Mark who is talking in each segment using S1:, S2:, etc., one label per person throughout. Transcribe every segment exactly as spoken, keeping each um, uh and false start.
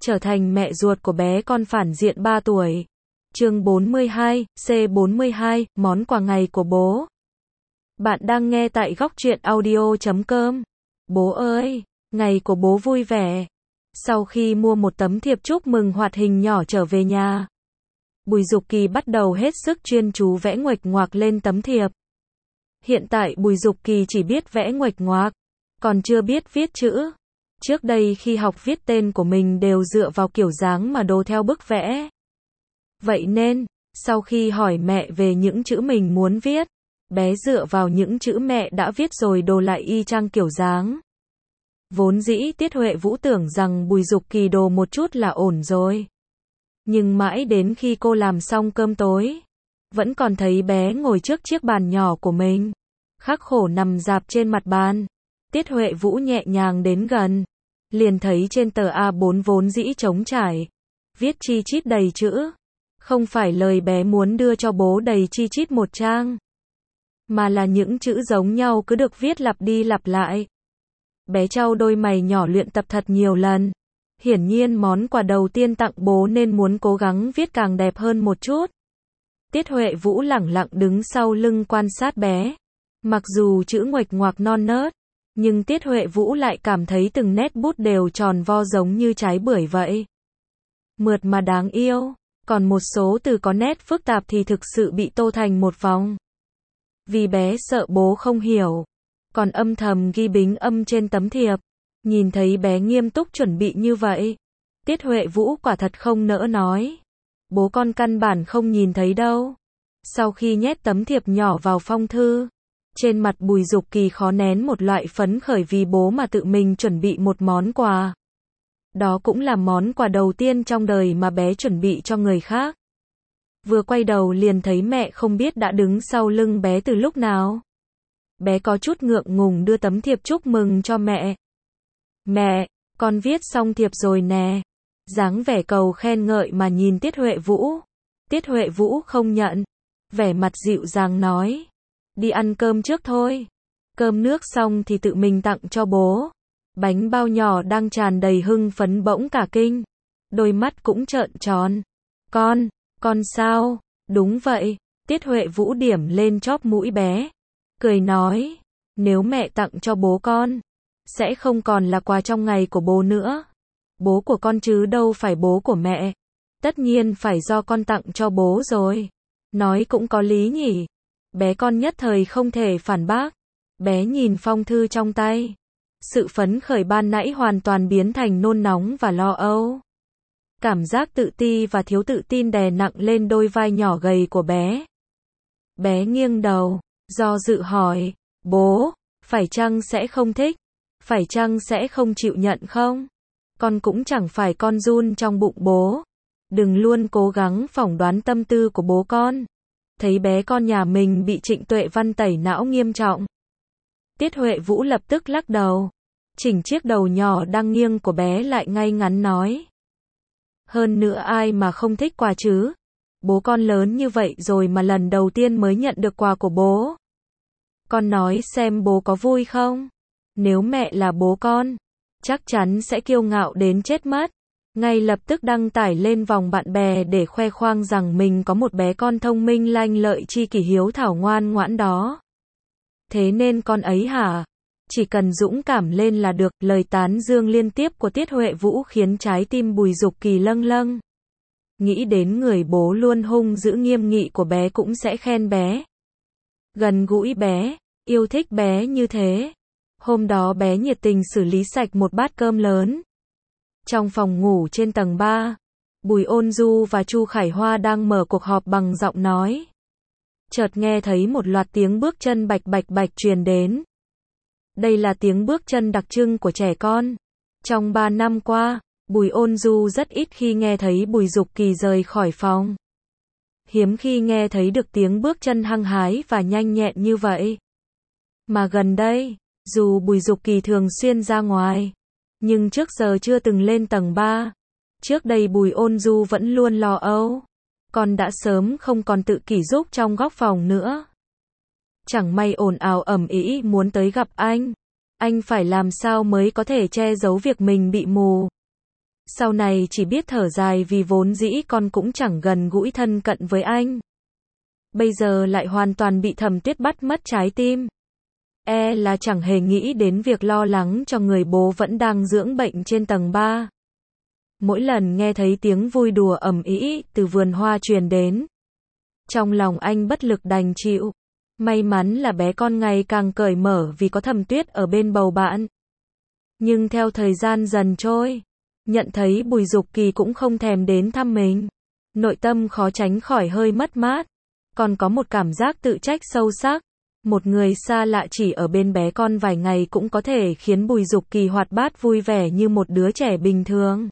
S1: trở thành mẹ ruột của bé con phản diện ba tuổi. Chương bốn mươi hai, C bốn mươi hai, món quà ngày của bố. Bạn đang nghe tại góc truyện audio chấm com. Bố ơi, ngày của bố vui vẻ. Sau khi mua một tấm thiệp chúc mừng hoạt hình nhỏ trở về nhà, Bùi Dục Kỳ bắt đầu hết sức chuyên chú vẽ nguệch ngoạc lên tấm thiệp. Hiện tại Bùi Dục Kỳ chỉ biết vẽ nguệch ngoạc, còn chưa biết viết chữ. Trước đây khi học viết tên của mình đều dựa vào kiểu dáng mà đồ theo bức vẽ. Vậy nên, sau khi hỏi mẹ về những chữ mình muốn viết, bé dựa vào những chữ mẹ đã viết rồi đồ lại y chang kiểu dáng. Vốn dĩ Tiết Huệ Vũ tưởng rằng Bùi Dục Kỳ đồ một chút là ổn rồi. Nhưng mãi đến khi cô làm xong cơm tối, vẫn còn thấy bé ngồi trước chiếc bàn nhỏ của mình, khắc khổ nằm rạp trên mặt bàn. Tiết Huệ Vũ nhẹ nhàng đến gần, liền thấy trên tờ A bốn vốn dĩ trống trải, viết chi chít đầy chữ. Không phải lời bé muốn đưa cho bố đầy chi chít một trang, mà là những chữ giống nhau cứ được viết lặp đi lặp lại. Bé trao đôi mày nhỏ luyện tập thật nhiều lần. Hiển nhiên món quà đầu tiên tặng bố nên muốn cố gắng viết càng đẹp hơn một chút. Tiết Huệ Vũ lẳng lặng đứng sau lưng quan sát bé. Mặc dù chữ nguệch ngoạc non nớt, nhưng Tiết Huệ Vũ lại cảm thấy từng nét bút đều tròn vo giống như trái bưởi vậy. Mượt mà đáng yêu. Còn một số từ có nét phức tạp thì thực sự bị tô thành một vòng. Vì bé sợ bố không hiểu, còn âm thầm ghi bính âm trên tấm thiệp. Nhìn thấy bé nghiêm túc chuẩn bị như vậy, Tiết Huệ Vũ quả thật không nỡ nói. Bố con căn bản không nhìn thấy đâu. Sau khi nhét tấm thiệp nhỏ vào phong thư, trên mặt Bùi Dục Kỳ khó nén một loại phấn khởi vì bố mà tự mình chuẩn bị một món quà. Đó cũng là món quà đầu tiên trong đời mà bé chuẩn bị cho người khác. Vừa quay đầu liền thấy mẹ không biết đã đứng sau lưng bé từ lúc nào. Bé có chút ngượng ngùng đưa tấm thiệp chúc mừng cho mẹ. Mẹ, con viết xong thiệp rồi nè. Dáng vẻ cầu khen ngợi mà nhìn Tiết Huệ Vũ. Tiết Huệ Vũ không nhận. Vẻ mặt dịu dàng nói. Đi ăn cơm trước thôi. Cơm nước xong thì tự mình tặng cho bố. Bánh bao nhỏ đang tràn đầy hưng phấn bỗng cả kinh. Đôi mắt cũng trợn tròn. Con, con sao? Đúng vậy. Tiết Huệ Vũ điểm lên chóp mũi bé. Cười nói. Nếu mẹ tặng cho bố con, sẽ không còn là quà trong ngày của bố nữa. Bố của con chứ đâu phải bố của mẹ. Tất nhiên phải do con tặng cho bố rồi. Nói cũng có lý nhỉ. Bé con nhất thời không thể phản bác. Bé nhìn phong thư trong tay. Sự phấn khởi ban nãy hoàn toàn biến thành nôn nóng và lo âu. Cảm giác tự ti và thiếu tự tin đè nặng lên đôi vai nhỏ gầy của bé. Bé nghiêng đầu, do dự hỏi, bố, phải chăng sẽ không thích? Phải chăng sẽ không chịu nhận không? Con cũng chẳng phải con giun trong bụng bố. Đừng luôn cố gắng phỏng đoán tâm tư của bố con. Thấy bé con nhà mình bị Trịnh Tuệ Văn tẩy não nghiêm trọng. Tiết Huệ Vũ lập tức lắc đầu. Chỉnh chiếc đầu nhỏ đang nghiêng của bé lại ngay ngắn nói. Hơn nữa ai mà không thích quà chứ? Bố con lớn như vậy rồi mà lần đầu tiên mới nhận được quà của bố. Con nói xem bố có vui không? Nếu mẹ là bố con, chắc chắn sẽ kiêu ngạo đến chết mất. Ngay lập tức đăng tải lên vòng bạn bè để khoe khoang rằng mình có một bé con thông minh lanh lợi tri kỷ hiếu thảo ngoan ngoãn đó. Thế nên con ấy hả? Chỉ cần dũng cảm lên là được. Lời tán dương liên tiếp của Tiết Huệ Vũ khiến trái tim Bùi Dục Kỳ lâng lâng. Nghĩ đến người bố luôn hung dữ nghiêm nghị của bé cũng sẽ khen bé. Gần gũi bé, yêu thích bé như thế. Hôm đó bé nhiệt tình xử lý sạch một bát cơm lớn. Trong phòng ngủ trên tầng ba, Bùi Ôn Du và Chu Khải Hoa đang mở cuộc họp bằng giọng nói. Chợt nghe thấy một loạt tiếng bước chân bạch bạch bạch truyền đến. Đây là tiếng bước chân đặc trưng của trẻ con. Trong ba năm qua, Bùi Ôn Du rất ít khi nghe thấy Bùi Dục Kỳ rời khỏi phòng. Hiếm khi nghe thấy được tiếng bước chân hăng hái và nhanh nhẹn như vậy. Mà gần đây, dù Bùi Dục Kỳ thường xuyên ra ngoài, nhưng trước giờ chưa từng lên tầng ba. Trước đây Bùi Ôn Du vẫn luôn lo âu. Con đã sớm không còn tự kỷ giúp trong góc phòng nữa. Chẳng may ồn ào ầm ĩ muốn tới gặp anh. Anh phải làm sao mới có thể che giấu việc mình bị mù. Sau này chỉ biết thở dài vì vốn dĩ con cũng chẳng gần gũi thân cận với anh. Bây giờ lại hoàn toàn bị Thẩm Tuyết bắt mất trái tim. E là chẳng hề nghĩ đến việc lo lắng cho người bố vẫn đang dưỡng bệnh trên tầng ba. Mỗi lần nghe thấy tiếng vui đùa ầm ĩ từ vườn hoa truyền đến, trong lòng anh bất lực đành chịu. May mắn là bé con ngày càng cởi mở vì có Thẩm Tuyết ở bên bầu bạn. Nhưng theo thời gian dần trôi, nhận thấy Bùi Dục Kỳ cũng không thèm đến thăm mình, nội tâm khó tránh khỏi hơi mất mát, còn có một cảm giác tự trách sâu sắc. Một người xa lạ chỉ ở bên bé con vài ngày cũng có thể khiến Bùi Dục Kỳ hoạt bát vui vẻ như một đứa trẻ bình thường.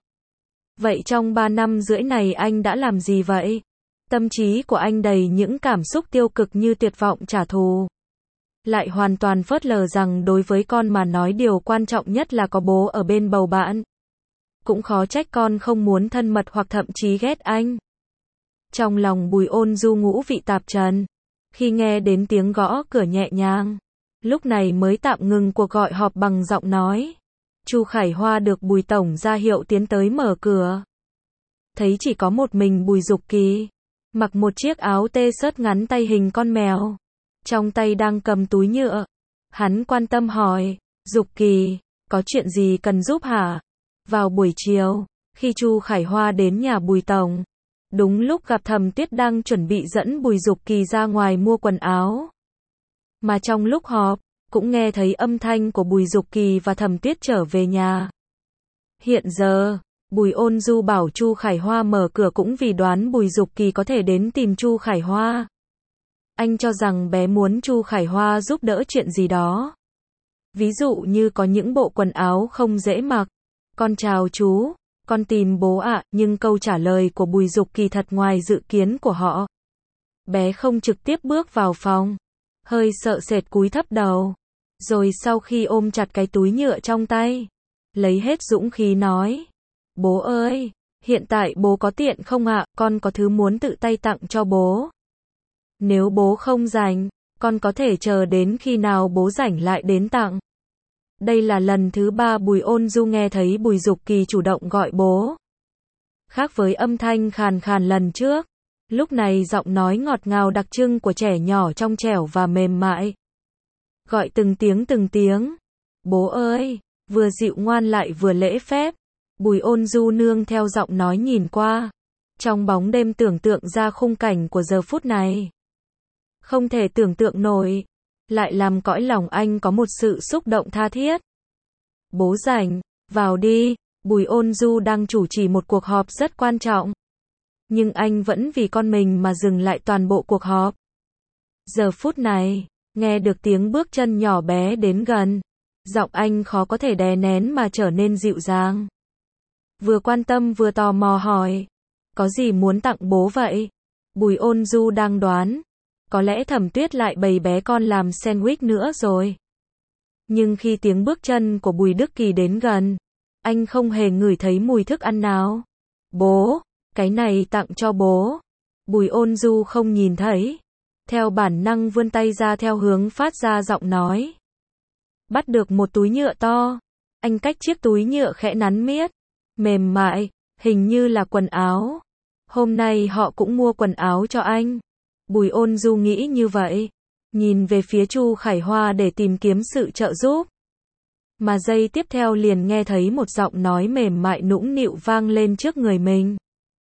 S1: Vậy trong ba năm rưỡi này anh đã làm gì vậy? Tâm trí của anh đầy những cảm xúc tiêu cực như tuyệt vọng trả thù. Lại hoàn toàn phớt lờ rằng đối với con mà nói điều quan trọng nhất là có bố ở bên bầu bạn. Cũng khó trách con không muốn thân mật hoặc thậm chí ghét anh. Trong lòng Bùi Ôn Du ngũ vị tạp trần. Khi nghe đến tiếng gõ cửa nhẹ nhàng, lúc này mới tạm ngừng cuộc gọi họp bằng giọng nói. Chu Khải Hoa được Bùi Tổng ra hiệu tiến tới mở cửa. Thấy chỉ có một mình Bùi Dục Kỳ, mặc một chiếc áo t-shirt ngắn tay hình con mèo, trong tay đang cầm túi nhựa. Hắn quan tâm hỏi, Dục Kỳ, có chuyện gì cần giúp hả? Vào buổi chiều, khi Chu Khải Hoa đến nhà Bùi Tổng, đúng lúc gặp Thẩm Tuyết đang chuẩn bị dẫn Bùi Dục Kỳ ra ngoài mua quần áo. Mà trong lúc họp, cũng nghe thấy âm thanh của Bùi Dục Kỳ và Thẩm Tuyết trở về nhà. Hiện giờ, Bùi Ôn Du bảo Chu Khải Hoa mở cửa cũng vì đoán Bùi Dục Kỳ có thể đến tìm Chu Khải Hoa. Anh cho rằng bé muốn Chu Khải Hoa giúp đỡ chuyện gì đó. Ví dụ như có những bộ quần áo không dễ mặc. Con chào chú, con tìm bố ạ, nhưng câu trả lời của Bùi Dục Kỳ thật ngoài dự kiến của họ. Bé không trực tiếp bước vào phòng, hơi sợ sệt cúi thấp đầu. Rồi sau khi ôm chặt cái túi nhựa trong tay, lấy hết dũng khí nói, bố ơi, hiện tại bố có tiện không ạ, con có thứ muốn tự tay tặng cho bố. Nếu bố không rảnh, con có thể chờ đến khi nào bố rảnh lại đến tặng. Đây là lần thứ ba Bùi Ôn Du nghe thấy Bùi Dục Kỳ chủ động gọi bố. Khác với âm thanh khàn khàn lần trước, lúc này giọng nói ngọt ngào đặc trưng của trẻ nhỏ trong trẻo và mềm mại. Gọi từng tiếng từng tiếng. Bố ơi, vừa dịu ngoan lại vừa lễ phép. Bùi Ôn Du nương theo giọng nói nhìn qua. Trong bóng đêm tưởng tượng ra khung cảnh của giờ phút này. Không thể tưởng tượng nổi. Lại làm cõi lòng anh có một sự xúc động tha thiết. Bố rảnh, vào đi. Bùi Ôn Du đang chủ trì một cuộc họp rất quan trọng. Nhưng anh vẫn vì con mình mà dừng lại toàn bộ cuộc họp. Giờ phút này, nghe được tiếng bước chân nhỏ bé đến gần. Giọng anh khó có thể đè nén mà trở nên dịu dàng. Vừa quan tâm vừa tò mò hỏi. Có gì muốn tặng bố vậy? Bùi Ôn Du đang đoán. Có lẽ Thẩm Tuyết lại bày bé con làm sandwich nữa rồi. Nhưng khi tiếng bước chân của Bùi Đức Kỳ đến gần, anh không hề ngửi thấy mùi thức ăn nào. Bố, cái này tặng cho bố. Bùi Ôn Du không nhìn thấy. Theo bản năng vươn tay ra theo hướng phát ra giọng nói. Bắt được một túi nhựa to. Anh cách chiếc túi nhựa khẽ nắn miết. Mềm mại, hình như là quần áo. Hôm nay họ cũng mua quần áo cho anh. Bùi Ôn Du nghĩ như vậy. Nhìn về phía Chu Khải Hoa để tìm kiếm sự trợ giúp. Mà giây tiếp theo liền nghe thấy một giọng nói mềm mại nũng nịu vang lên trước người mình.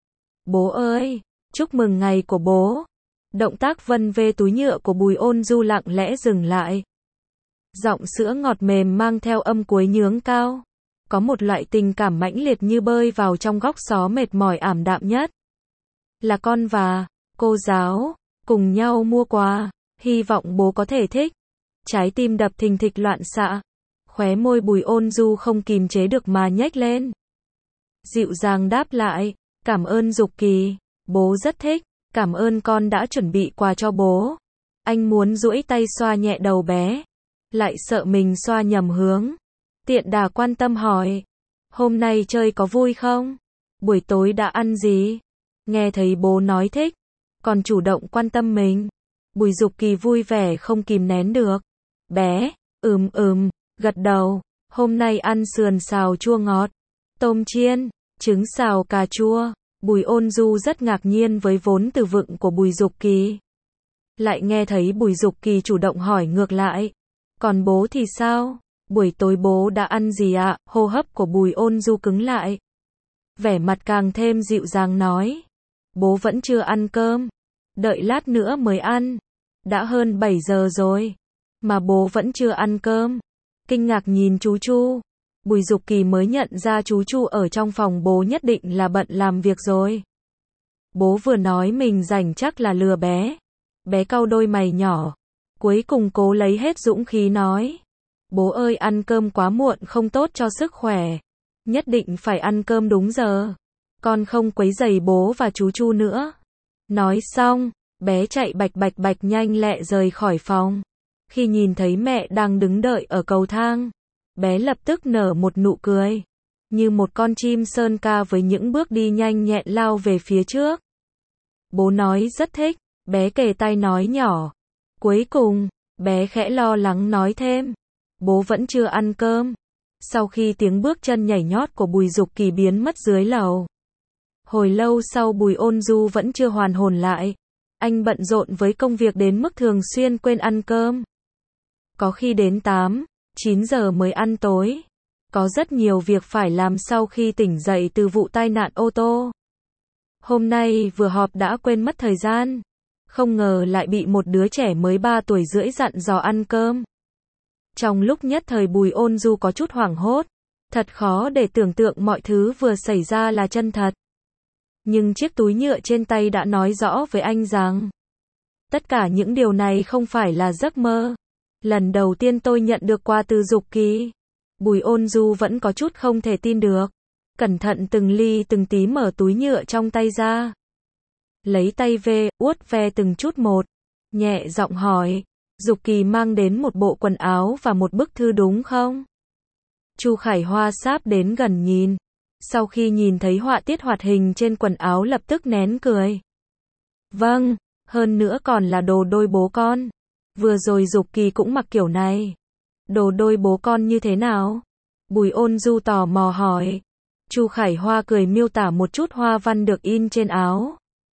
S1: Bố ơi, chúc mừng ngày của bố. Động tác vân vê túi nhựa của Bùi Ôn Du lặng lẽ dừng lại. Giọng sữa ngọt mềm mang theo âm cuối nhướng cao. Có một loại tình cảm mãnh liệt như bơi vào trong góc xó mệt mỏi ảm đạm nhất. Là con và cô giáo cùng nhau mua quà, hy vọng bố có thể thích. Trái tim đập thình thịch loạn xạ. Khóe môi Bùi Ôn Du không kìm chế được mà nhếch lên. Dịu dàng đáp lại, cảm ơn Dục Kỳ, bố rất thích, cảm ơn con đã chuẩn bị quà cho bố. Anh muốn duỗi tay xoa nhẹ đầu bé, lại sợ mình xoa nhầm hướng. Tiện đà quan tâm hỏi, hôm nay chơi có vui không? Buổi tối đã ăn gì? Nghe thấy bố nói thích, còn chủ động quan tâm mình. Bùi Dục Kỳ vui vẻ không kìm nén được. Bé, ừm ừm, gật đầu, hôm nay ăn sườn xào chua ngọt, tôm chiên, trứng xào cà chua. Bùi Ôn Du rất ngạc nhiên với vốn từ vựng của Bùi Dục Kỳ. Lại nghe thấy Bùi Dục Kỳ chủ động hỏi ngược lại. Còn bố thì sao? Buổi tối bố đã ăn gì ạ? À? Hô hấp của Bùi Ôn Du cứng lại. Vẻ mặt càng thêm dịu dàng nói. Bố vẫn chưa ăn cơm. Đợi lát nữa mới ăn. Đã hơn bảy giờ rồi. Mà bố vẫn chưa ăn cơm. Kinh ngạc nhìn chú Chu. Bùi Dục Kỳ mới nhận ra chú Chu ở trong phòng bố nhất định là bận làm việc rồi. Bố vừa nói mình rảnh chắc là lừa bé. Bé cau đôi mày nhỏ. Cuối cùng cố lấy hết dũng khí nói. Bố ơi, ăn cơm quá muộn không tốt cho sức khỏe. Nhất định phải ăn cơm đúng giờ. Con không quấy rầy bố và chú Chu nữa. Nói xong, bé chạy bạch bạch bạch nhanh lẹ rời khỏi phòng. Khi nhìn thấy mẹ đang đứng đợi ở cầu thang, bé lập tức nở một nụ cười. Như một con chim sơn ca với những bước đi nhanh nhẹn lao về phía trước. Bố nói rất thích, bé kề tai nói nhỏ. Cuối cùng, bé khẽ lo lắng nói thêm. Bố vẫn chưa ăn cơm. Sau khi tiếng bước chân nhảy nhót của Bùi Dục Kỳ biến mất dưới lầu. Hồi lâu sau Bùi Ôn Du vẫn chưa hoàn hồn lại. Anh bận rộn với công việc đến mức thường xuyên quên ăn cơm. Có khi đến tám, chín giờ mới ăn tối. Có rất nhiều việc phải làm sau khi tỉnh dậy từ vụ tai nạn ô tô. Hôm nay vừa họp đã quên mất thời gian. Không ngờ lại bị một đứa trẻ mới ba tuổi rưỡi dặn dò ăn cơm. Trong lúc nhất thời Bùi Ôn Du có chút hoảng hốt. Thật khó để tưởng tượng mọi thứ vừa xảy ra là chân thật. Nhưng chiếc túi nhựa trên tay đã nói rõ với anh rằng tất cả những điều này không phải là giấc mơ. Lần đầu tiên tôi nhận được quà từ Dục Kỳ. Bùi Ôn Du vẫn có chút không thể tin được. Cẩn thận từng ly từng tí mở túi nhựa trong tay ra. Lấy tay về, uốt ve từng chút một. Nhẹ giọng hỏi. Dục Kỳ mang đến một bộ quần áo và một bức thư đúng không? Chu Khải Hoa sáp đến gần nhìn. Sau khi nhìn thấy họa tiết hoạt hình trên quần áo lập tức nén cười. Vâng, hơn nữa còn là đồ đôi bố con. Vừa rồi Dục Kỳ cũng mặc kiểu này. Đồ đôi bố con như thế nào? Bùi Ôn Du tò mò hỏi. Chu Khải Hoa cười miêu tả một chút hoa văn được in trên áo.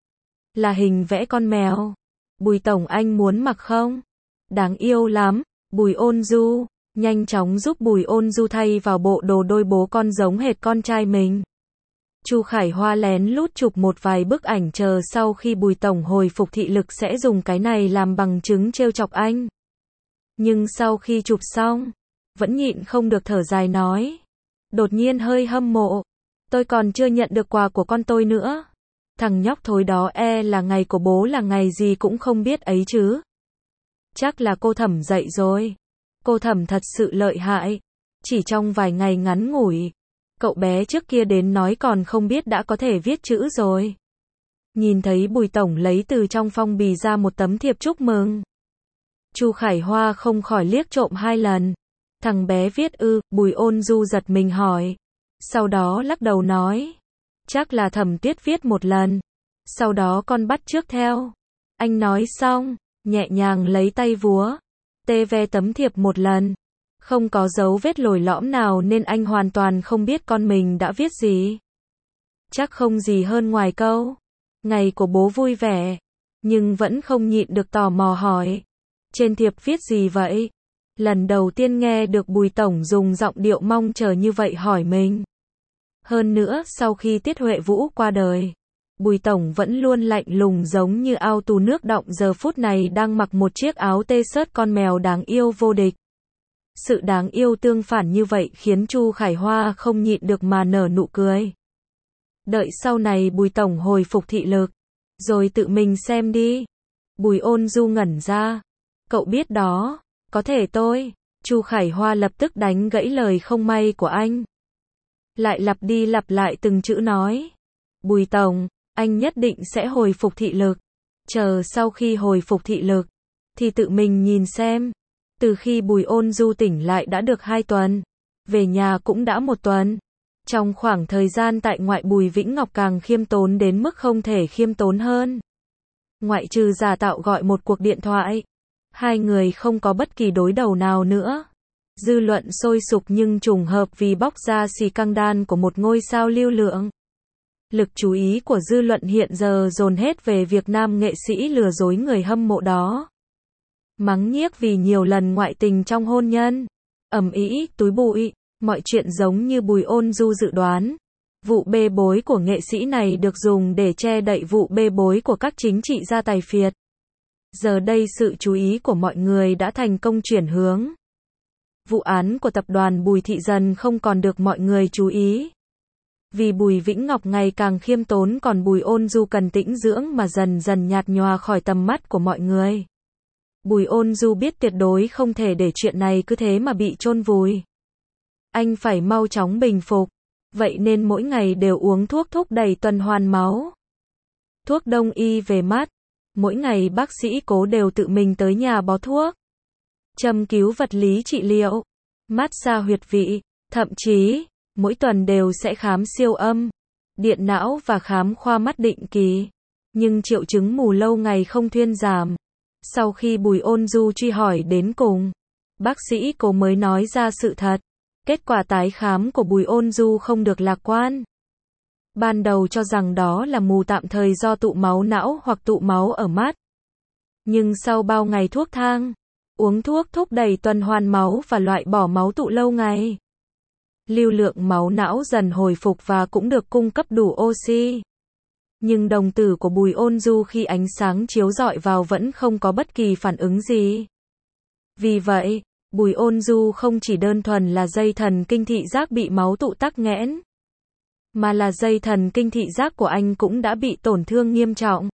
S1: Là hình vẽ con mèo. Bùi tổng anh muốn mặc không? Đáng yêu lắm. Bùi Ôn Du nhanh chóng giúp Bùi Ôn Du thay vào bộ đồ đôi bố con giống hệt con trai mình. Chu Khải Hoa lén lút chụp một vài bức ảnh chờ sau khi Bùi tổng hồi phục thị lực sẽ dùng cái này làm bằng chứng trêu chọc anh. Nhưng sau khi chụp xong, vẫn nhịn không được thở dài nói. Đột nhiên hơi hâm mộ. Tôi còn chưa nhận được quà của con tôi nữa. Thằng nhóc thối đó e là ngày của bố là ngày gì cũng không biết ấy chứ. Chắc là cô Thẩm dậy rồi. Cô Thẩm thật sự lợi hại. Chỉ trong vài ngày ngắn ngủi, cậu bé trước kia đến nói còn không biết đã có thể viết chữ rồi. Nhìn thấy Bùi tổng lấy từ trong phong bì ra một tấm thiệp chúc mừng. Chu Khải Hoa không khỏi liếc trộm hai lần. Thằng bé viết ư? Bùi Ôn Du giật mình hỏi. Sau đó lắc đầu nói. Chắc là Thẩm Tuyết viết một lần. Sau đó con bắt chước theo. Anh nói xong, nhẹ nhàng lấy tay vúa. Tê ve tấm thiệp một lần. Không có dấu vết lồi lõm nào nên anh hoàn toàn không biết con mình đã viết gì. Chắc không gì hơn ngoài câu. Ngày của bố vui vẻ. Nhưng vẫn không nhịn được tò mò hỏi. Trên thiệp viết gì vậy? Lần đầu tiên nghe được Bùi tổng dùng giọng điệu mong chờ như vậy hỏi mình. Hơn nữa sau khi Tiết Huệ Vũ qua đời, Bùi tổng vẫn luôn lạnh lùng giống như ao tù nước đọng, giờ phút này đang mặc một chiếc áo t-shirt con mèo đáng yêu vô địch. Sự đáng yêu tương phản như vậy khiến Chu Khải Hoa không nhịn được mà nở nụ cười. Đợi sau này Bùi tổng hồi phục thị lực, rồi tự mình xem đi. Bùi Ôn Du ngẩn ra. Cậu biết đó, có thể tôi. Chu Khải Hoa lập tức đánh gãy lời không may của anh. Lại lặp đi lặp lại từng chữ nói. Bùi tổng, anh nhất định sẽ hồi phục thị lực. Chờ sau khi hồi phục thị lực, thì tự mình nhìn xem. Từ khi Bùi Ôn Du tỉnh lại đã được hai tuần. Về nhà cũng đã một tuần. Trong khoảng thời gian tại ngoại, Bùi Vĩnh Ngọc càng khiêm tốn đến mức không thể khiêm tốn hơn. Ngoại trừ giả tạo gọi một cuộc điện thoại, hai người không có bất kỳ đối đầu nào nữa. Dư luận sôi sục nhưng trùng hợp vì bóc ra scandal của một ngôi sao lưu lượng. Lực chú ý của dư luận hiện giờ dồn hết về việc nam nghệ sĩ lừa dối người hâm mộ đó. Mắng nhiếc vì nhiều lần ngoại tình trong hôn nhân. Ầm ĩ, túi bụi, mọi chuyện giống như Bùi Ôn Du dự đoán. Vụ bê bối của nghệ sĩ này được dùng để che đậy vụ bê bối của các chính trị gia tài phiệt. Giờ đây sự chú ý của mọi người đã thành công chuyển hướng. Vụ án của tập đoàn Bùi Thị dần không còn được mọi người chú ý. Vì Bùi Vĩnh Ngọc ngày càng khiêm tốn còn Bùi Ôn Du cần tĩnh dưỡng mà dần dần nhạt nhòa khỏi tầm mắt của mọi người. Bùi Ôn Du biết tuyệt đối không thể để chuyện này cứ thế mà bị chôn vùi. Anh phải mau chóng bình phục. Vậy nên mỗi ngày đều uống thuốc thúc đẩy tuần hoàn máu. Thuốc đông y về mắt. Mỗi ngày bác sĩ Cố đều tự mình tới nhà bó thuốc. Châm cứu vật lý trị liệu. Massage huyệt vị. Thậm chí, mỗi tuần đều sẽ khám siêu âm, điện não và khám khoa mắt định kỳ. Nhưng triệu chứng mù lâu ngày không thuyên giảm. Sau khi Bùi Ôn Du truy hỏi đến cùng, bác sĩ Cố mới nói ra sự thật. Kết quả tái khám của Bùi Ôn Du không được lạc quan. Ban đầu cho rằng đó là mù tạm thời do tụ máu não hoặc tụ máu ở mắt. Nhưng sau bao ngày thuốc thang, uống thuốc thúc đẩy tuần hoàn máu và loại bỏ máu tụ lâu ngày, lưu lượng máu não dần hồi phục và cũng được cung cấp đủ oxy. Nhưng đồng tử của Bùi Ôn Du khi ánh sáng chiếu rọi vào vẫn không có bất kỳ phản ứng gì. Vì vậy, Bùi Ôn Du không chỉ đơn thuần là dây thần kinh thị giác bị máu tụ tắc nghẽn, mà là dây thần kinh thị giác của anh cũng đã bị tổn thương nghiêm trọng.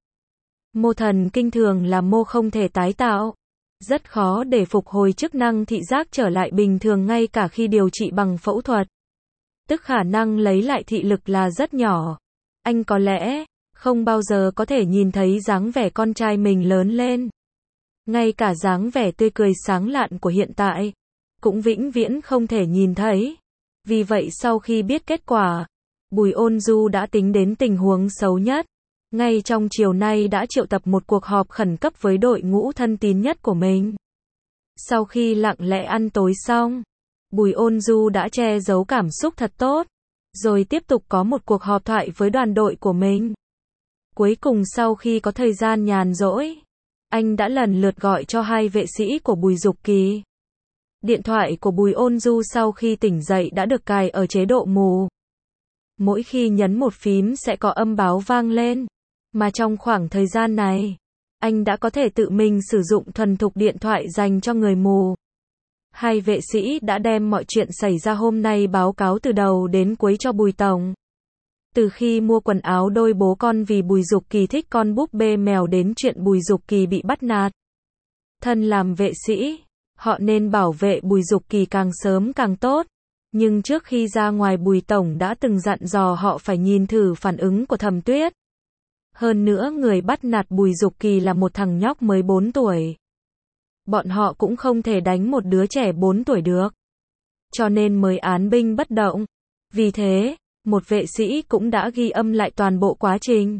S1: Mô thần kinh thường là mô không thể tái tạo. Rất khó để phục hồi chức năng thị giác trở lại bình thường ngay cả khi điều trị bằng phẫu thuật. Tức khả năng lấy lại thị lực là rất nhỏ. Anh có lẽ không bao giờ có thể nhìn thấy dáng vẻ con trai mình lớn lên. Ngay cả dáng vẻ tươi cười sáng lạn của hiện tại cũng vĩnh viễn không thể nhìn thấy. Vì vậy sau khi biết kết quả, Bùi Ôn Du đã tính đến tình huống xấu nhất. Ngay trong chiều nay đã triệu tập một cuộc họp khẩn cấp với đội ngũ thân tín nhất của mình. Sau khi lặng lẽ ăn tối xong, Bùi Ôn Du đã che giấu cảm xúc thật tốt, rồi tiếp tục có một cuộc họp thoại với đoàn đội của mình. Cuối cùng sau khi có thời gian nhàn rỗi, anh đã lần lượt gọi cho hai vệ sĩ của Bùi Dục Kỳ. Điện thoại của Bùi Ôn Du sau khi tỉnh dậy đã được cài ở chế độ mù. Mỗi khi nhấn một phím sẽ có âm báo vang lên. Mà trong khoảng thời gian này, anh đã có thể tự mình sử dụng thuần thục điện thoại dành cho người mù. Hai vệ sĩ đã đem mọi chuyện xảy ra hôm nay báo cáo từ đầu đến cuối cho Bùi Tổng. Từ khi mua quần áo đôi bố con vì Bùi Dục Kỳ thích con búp bê mèo đến chuyện Bùi Dục Kỳ bị bắt nạt. Thân làm vệ sĩ, họ nên bảo vệ Bùi Dục Kỳ càng sớm càng tốt. Nhưng trước khi ra ngoài Bùi Tổng đã từng dặn dò họ phải nhìn thử phản ứng của Thẩm Tuyết. Hơn nữa người bắt nạt Bùi Dục Kỳ là một thằng nhóc mới bốn tuổi. Bọn họ cũng không thể đánh một đứa trẻ bốn tuổi được. Cho nên mới án binh bất động. Vì thế, một vệ sĩ cũng đã ghi âm lại toàn bộ quá trình.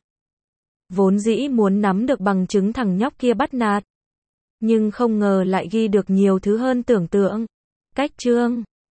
S1: Vốn dĩ muốn nắm được bằng chứng thằng nhóc kia bắt nạt. Nhưng không ngờ lại ghi được nhiều thứ hơn tưởng tượng. Cách chương